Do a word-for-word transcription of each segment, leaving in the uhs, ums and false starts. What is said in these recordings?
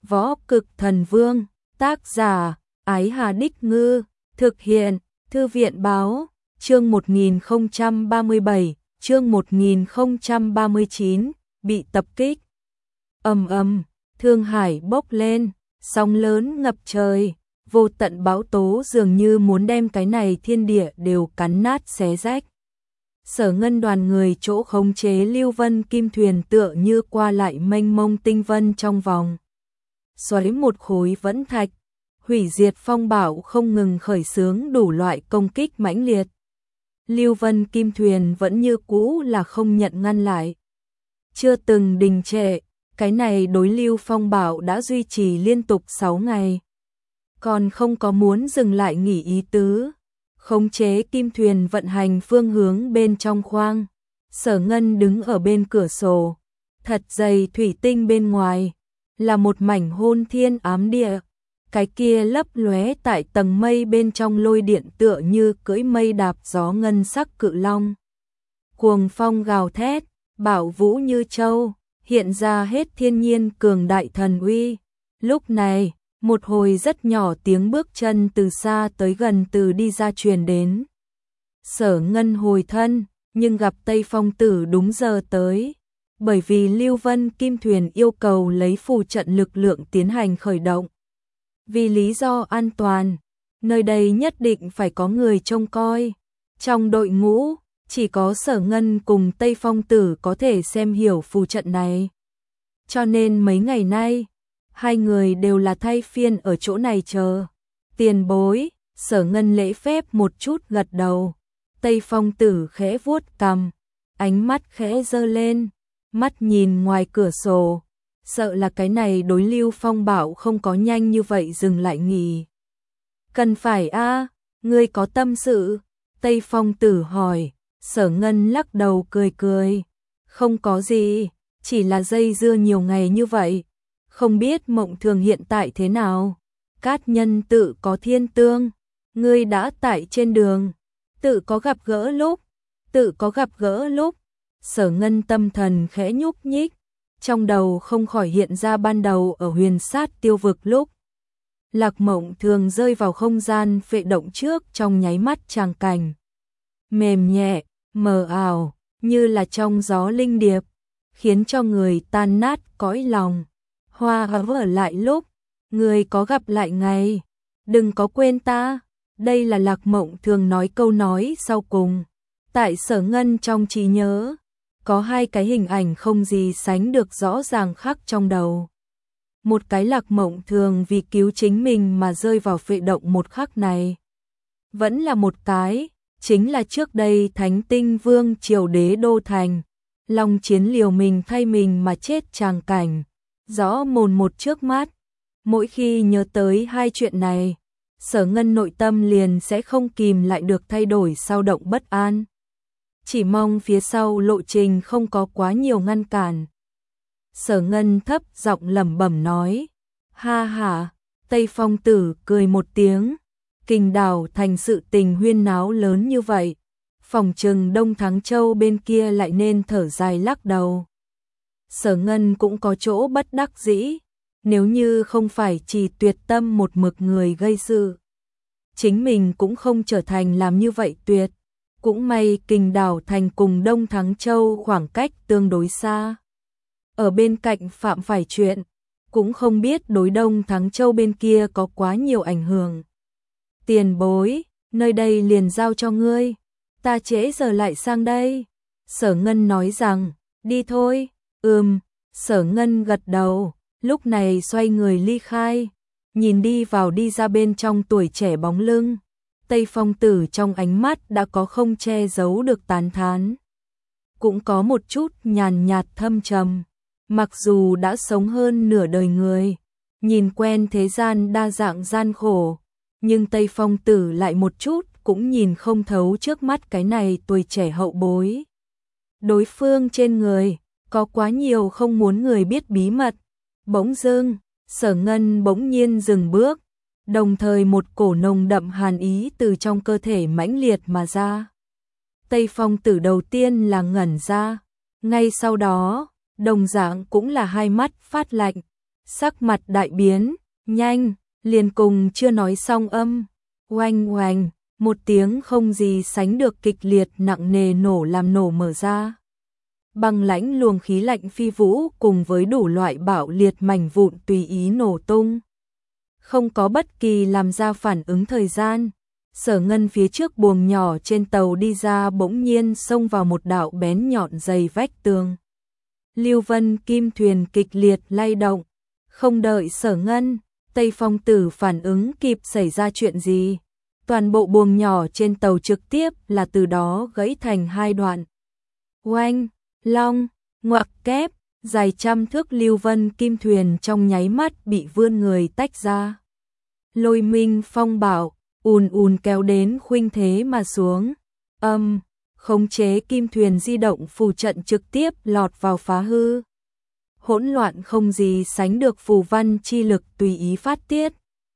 Võ Cực Thần Vương, tác giả, Ái Hà Đích Ngư, thực hiện, Thư viện Báo, chương một nghìn không trăm ba mươi bảy, chương một nghìn không trăm ba mươi chín, bị tập kích. Ầm ầm, Thương Hải bốc lên, sóng lớn ngập trời, vô tận bão tố dường như muốn đem cái này thiên địa đều cắn nát xé rách. Sở Ngân đoàn người chỗ khống chế Lưu Vân Kim thuyền tựa như qua lại mênh mông tinh vân trong vòng xoáy một khối vẫn thạch, hủy diệt phong bạo không ngừng khởi xướng đủ loại công kích mãnh liệt. Lưu Vân Kim thuyền vẫn như cũ là không nhận ngăn lại, chưa từng đình trệ. Cái này đối lưu phong bạo đã duy trì liên tục sáu ngày, còn không có muốn dừng lại nghỉ ý tứ. Khống chế kim thuyền vận hành phương hướng bên trong khoang, Sở Ngân đứng ở bên cửa sổ, thật dày thủy tinh bên ngoài là một mảnh hôn thiên ám địa, cái kia lấp lóe tại tầng mây bên trong lôi điện tựa như cưỡi mây đạp gió ngân sắc cự long. Cuồng phong gào thét, bảo vũ như châu, hiện ra hết thiên nhiên cường đại thần uy. Lúc này, một hồi rất nhỏ tiếng bước chân từ xa tới gần từ đi ra truyền đến. Sở Ngân hồi thân, nhưng gặp Tây Phong Tử đúng giờ tới, bởi vì Lưu Vân Kim thuyền yêu cầu lấy phù trận lực lượng tiến hành khởi động. Vì lý do an toàn, nơi đây nhất định phải có người trông coi. Trong đội ngũ, chỉ có Sở Ngân cùng Tây Phong Tử có thể xem hiểu phù trận này. Cho nên mấy ngày nay, hai người đều là thay phiên ở chỗ này chờ. Tiền bối, Sở Ngân lễ phép một chút gật đầu. Tây Phong Tử khẽ vuốt cằm, ánh mắt khẽ giơ lên, mắt nhìn ngoài cửa sổ, sợ là cái này đối lưu phong bạo không có nhanh như vậy dừng lại nghỉ. Cần phải a, à, ngươi có tâm sự? Tây Phong Tử hỏi. Sở Ngân lắc đầu cười cười, không có gì, chỉ là dây dưa nhiều ngày như vậy, không biết Mộng Thường hiện tại thế nào. Cát Nhân tự có thiên tương, ngươi đã tại trên đường, tự có gặp gỡ lúc, tự có gặp gỡ lúc. Sở Ngân tâm thần khẽ nhúc nhích, trong đầu không khỏi hiện ra ban đầu ở Huyền Sát Tiêu Vực lúc Lạc Mộng Thường rơi vào không gian phệ động trước trong nháy mắt tràng cảnh. Mềm nhẹ, mờ ảo, như là trong gió linh điệp, khiến cho người tan nát cõi lòng. Hoa vỡ lại lúc, người có gặp lại ngày, đừng có quên ta. Đây là Lạc Mộng Thường nói câu nói sau cùng. Tại Sở Ngân trong trí nhớ, có hai cái hình ảnh không gì sánh được rõ ràng khắc trong đầu. Một cái Lạc Mộng Thường vì cứu chính mình mà rơi vào phệ động một khắc này. Vẫn là một cái, chính là trước đây Thánh Tinh Vương triều đế đô thành, long chiến liều mình thay mình mà chết tràng cảnh, rõ mồn một trước mắt. Mỗi khi nhớ tới hai chuyện này, Sở Ngân nội tâm liền sẽ không kìm lại được thay đổi xao động bất an. Chỉ mong phía sau lộ trình không có quá nhiều ngăn cản. Sở Ngân thấp giọng lẩm bẩm nói, ha ha. Tây Phong Tử cười một tiếng, Kình Đảo thành sự tình huyên náo lớn như vậy, phòng trừng Đông Thắng Châu bên kia lại nên thở dài lắc đầu. Sở Ngân cũng có chỗ bất đắc dĩ, nếu như không phải chỉ tuyệt tâm một mực người gây sự, chính mình cũng không trở thành làm như vậy tuyệt. Cũng may Kình Đảo thành cùng Đông Thắng Châu khoảng cách tương đối xa, ở bên cạnh phạm phải chuyện, cũng không biết đối Đông Thắng Châu bên kia có quá nhiều ảnh hưởng. Tiền bối, nơi đây liền giao cho ngươi, ta trễ giờ lại sang đây. Sở Ngân nói rằng, đi thôi. Ừm. Sở Ngân gật đầu, lúc này xoay người ly khai, nhìn đi vào đi ra bên trong tuổi trẻ bóng lưng. Tây Phong Tử trong ánh mắt đã có không che giấu được tán thán, cũng có một chút nhàn nhạt thâm trầm. Mặc dù đã sống hơn nửa đời người, nhìn quen thế gian đa dạng gian khổ, nhưng Tây Phong Tử lại một chút cũng nhìn không thấu trước mắt cái này tuổi trẻ hậu bối. Đối phương trên người có quá nhiều không muốn người biết bí mật. Bỗng dưng, Sở Ngân bỗng nhiên dừng bước, đồng thời một cổ nồng đậm hàn ý từ trong cơ thể mãnh liệt mà ra. Tây Phong Tử đầu tiên là ngẩn ra, ngay sau đó, đồng dạng cũng là hai mắt phát lạnh, sắc mặt đại biến, nhanh, liền cùng chưa nói xong âm, oanh oanh, một tiếng không gì sánh được kịch liệt nặng nề nổ làm nổ mở ra. Băng lãnh luồng khí lạnh phi vũ cùng với đủ loại bạo liệt mảnh vụn tùy ý nổ tung. Không có bất kỳ làm ra phản ứng thời gian, Sở Ngân phía trước buồng nhỏ trên tàu đi ra bỗng nhiên xông vào một đạo bén nhọn dày vách tường. Lưu Vân Kim thuyền kịch liệt lay động, không đợi Sở Ngân, Tây Phong Tử phản ứng kịp xảy ra chuyện gì. Toàn bộ buồng nhỏ trên tàu trực tiếp là từ đó gãy thành hai đoạn. Oanh, long, ngoặc kép, dài trăm thước Lưu Vân Kim thuyền trong nháy mắt bị vươn người tách ra. Lôi minh phong bảo, ùn ùn kéo đến khuynh thế mà xuống. Âm, khống chế kim thuyền di động phù trận trực tiếp lọt vào phá hư. Hỗn loạn không gì sánh được phù văn chi lực tùy ý phát tiết.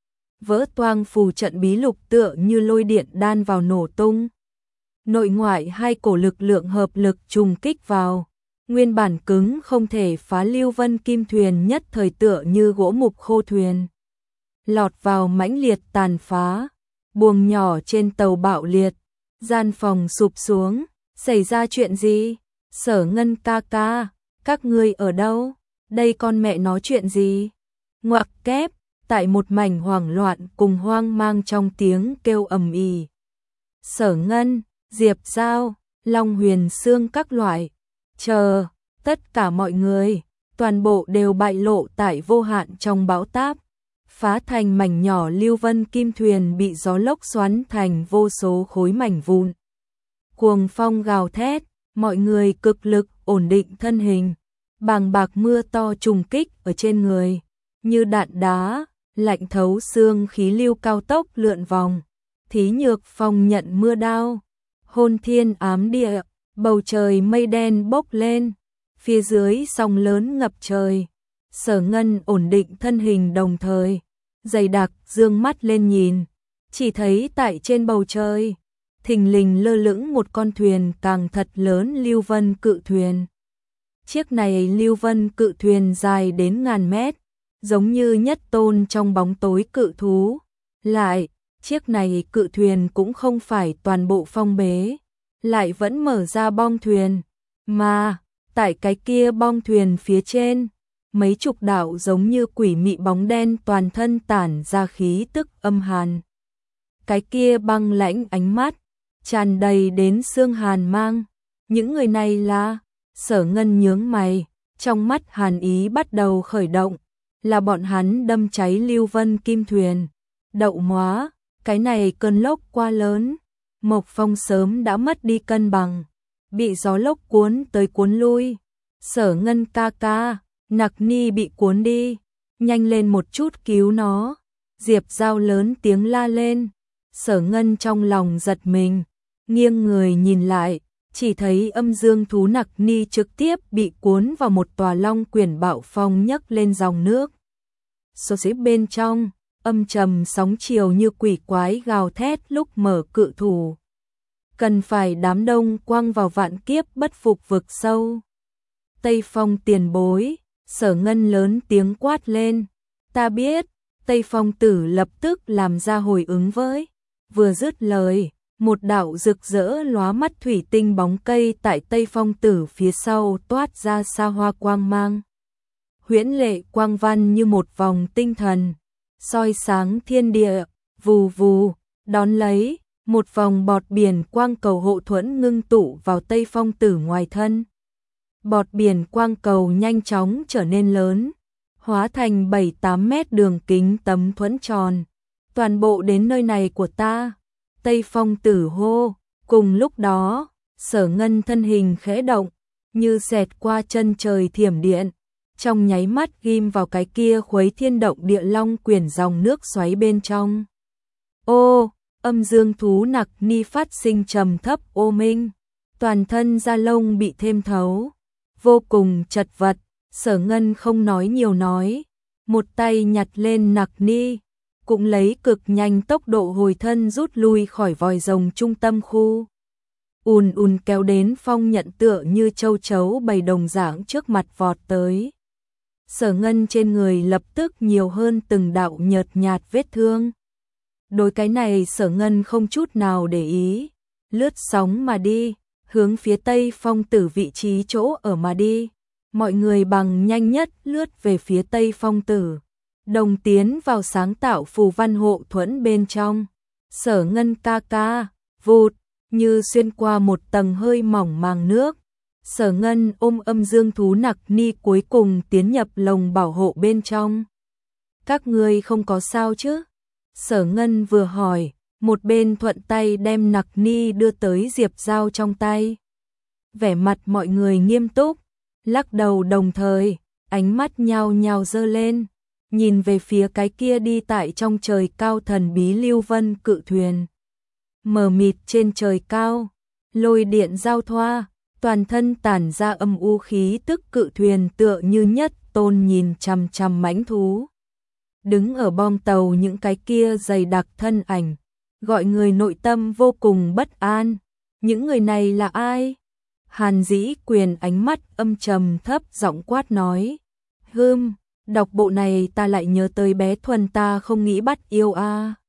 Vỡ toang phù trận bí lục tựa như lôi điện đan vào nổ tung. Nội ngoại hai cổ lực lượng hợp lực trùng kích vào. Nguyên bản cứng không thể phá Lưu Vân Kim thuyền nhất thời tựa như gỗ mục khô thuyền. Lọt vào mãnh liệt tàn phá. Buồng nhỏ trên tàu bạo liệt. Gian phòng sụp xuống. Xảy ra chuyện gì? Sở Ngân ca ca, các ngươi ở đâu? Đây con mẹ nói chuyện gì? Ngoặc kép, tại một mảnh hoảng loạn cùng hoang mang trong tiếng kêu ầm ĩ. Sở Ngân, Diệp Giao, Long Huyền Sương các loại, chờ, tất cả mọi người, toàn bộ đều bại lộ tại vô hạn trong bão táp. Phá thành mảnh nhỏ Lưu Vân Kim thuyền bị gió lốc xoắn thành vô số khối mảnh vụn. Cuồng phong gào thét, mọi người cực lực ổn định thân hình. Bàng bạc mưa to trùng kích ở trên người, như đạn đá, lạnh thấu xương khí lưu cao tốc lượn vòng. Thí Nhược Phong nhận mưa đao, hôn thiên ám địa, bầu trời mây đen bốc lên, phía dưới sóng lớn ngập trời. Sở Ngân ổn định thân hình đồng thời, dày đặc dương mắt lên nhìn, chỉ thấy tại trên bầu trời, thình lình lơ lửng một con thuyền càng thật lớn Lưu Vân cự thuyền. Chiếc này Lưu Vân cự thuyền dài đến ngàn mét, giống như nhất tôn trong bóng tối cự thú. Lại, chiếc này cự thuyền cũng không phải toàn bộ phong bế, lại vẫn mở ra bong thuyền, mà tại cái kia bong thuyền phía trên, mấy chục đạo giống như quỷ mị bóng đen toàn thân tản ra khí tức âm hàn. Cái kia băng lãnh ánh mắt, tràn đầy đến xương hàn mang. Những người này là... Sở Ngân nhướng mày, trong mắt hàn ý bắt đầu khởi động, là bọn hắn đâm cháy Lưu Vân Kim thuyền. Đậu móa, cái này cơn lốc quá lớn, Mộc Phong sớm đã mất đi cân bằng, bị gió lốc cuốn tới cuốn lui. Sở Ngân ca ca, Nặc Ni bị cuốn đi, nhanh lên một chút cứu nó. Diệp Giao lớn tiếng la lên. Sở Ngân trong lòng giật mình, nghiêng người nhìn lại, chỉ thấy âm dương thú Nặc Ni trực tiếp bị cuốn vào một tòa long quyển bạo phong nhấc lên dòng nước. Số xếp bên trong, âm trầm sóng chiều như quỷ quái gào thét lúc mở cự thủ. Cần phải đám đông quăng vào vạn kiếp bất phục vực sâu. Tây Phong tiền bối, Sở Ngân lớn tiếng quát lên. Ta biết, Tây Phong tử lập tức làm ra hồi ứng với. Vừa dứt lời, một đạo rực rỡ lóa mắt thủy tinh bóng cây tại Tây Phong tử phía sau toát ra xa hoa quang mang. Huyễn lệ quang văn như một vòng tinh thần, soi sáng thiên địa, vù vù, đón lấy, một vòng bọt biển quang cầu hộ thuẫn ngưng tụ vào Tây Phong tử ngoài thân. Bọt biển quang cầu nhanh chóng trở nên lớn, hóa thành bảy tám mét đường kính tấm thuẫn tròn. Toàn bộ đến nơi này của ta. Tây Phong tử hô, cùng lúc đó, Sở Ngân thân hình khẽ động, như xẹt qua chân trời thiểm điện, trong nháy mắt ghim vào cái kia khuấy thiên động địa long quyển dòng nước xoáy bên trong. Ô, âm dương thú Nặc Ni phát sinh trầm thấp ô minh, toàn thân da lông bị thêm thấu, vô cùng chật vật. Sở Ngân không nói nhiều nói, một tay nhặt lên Nặc Ni, cũng lấy cực nhanh tốc độ hồi thân rút lui khỏi vòi rồng trung tâm khu. Ùn ùn kéo đến phong nhận tựa như châu chấu bầy đồng dạng trước mặt vọt tới. Sở Ngân trên người lập tức nhiều hơn từng đạo nhợt nhạt vết thương. Đối cái này Sở Ngân không chút nào để ý, lướt sóng mà đi, hướng phía Tây Phong Tử vị trí chỗ ở mà đi. Mọi người bằng nhanh nhất lướt về phía Tây Phong Tử, đồng tiến vào sáng tạo phù văn hộ thuẫn bên trong. Sở Ngân ca ca, vụt, như xuyên qua một tầng hơi mỏng màng nước. Sở Ngân ôm âm dương thú nặc ni cuối cùng tiến nhập lồng bảo hộ bên trong. Các ngươi không có sao chứ? Sở Ngân vừa hỏi, một bên thuận tay đem nặc ni đưa tới Diệp Giao trong tay. Vẻ mặt mọi người nghiêm túc, lắc đầu đồng thời, ánh mắt nhao nhao dơ lên, nhìn về phía cái kia đi tại trong trời cao thần bí lưu vân cự thuyền. Mờ mịt trên trời cao, lôi điện giao thoa, toàn thân tản ra âm u khí tức cự thuyền tựa như nhất tôn nhìn chằm chằm mãnh thú. Đứng ở bong tàu những cái kia dày đặc thân ảnh, gọi người nội tâm vô cùng bất an. Những người này là ai? Hàn Dĩ Quyền ánh mắt âm trầm thấp giọng quát nói. Hừm, đọc bộ này ta lại nhớ tới bé Thuần ta không nghĩ bắt yêu a. À.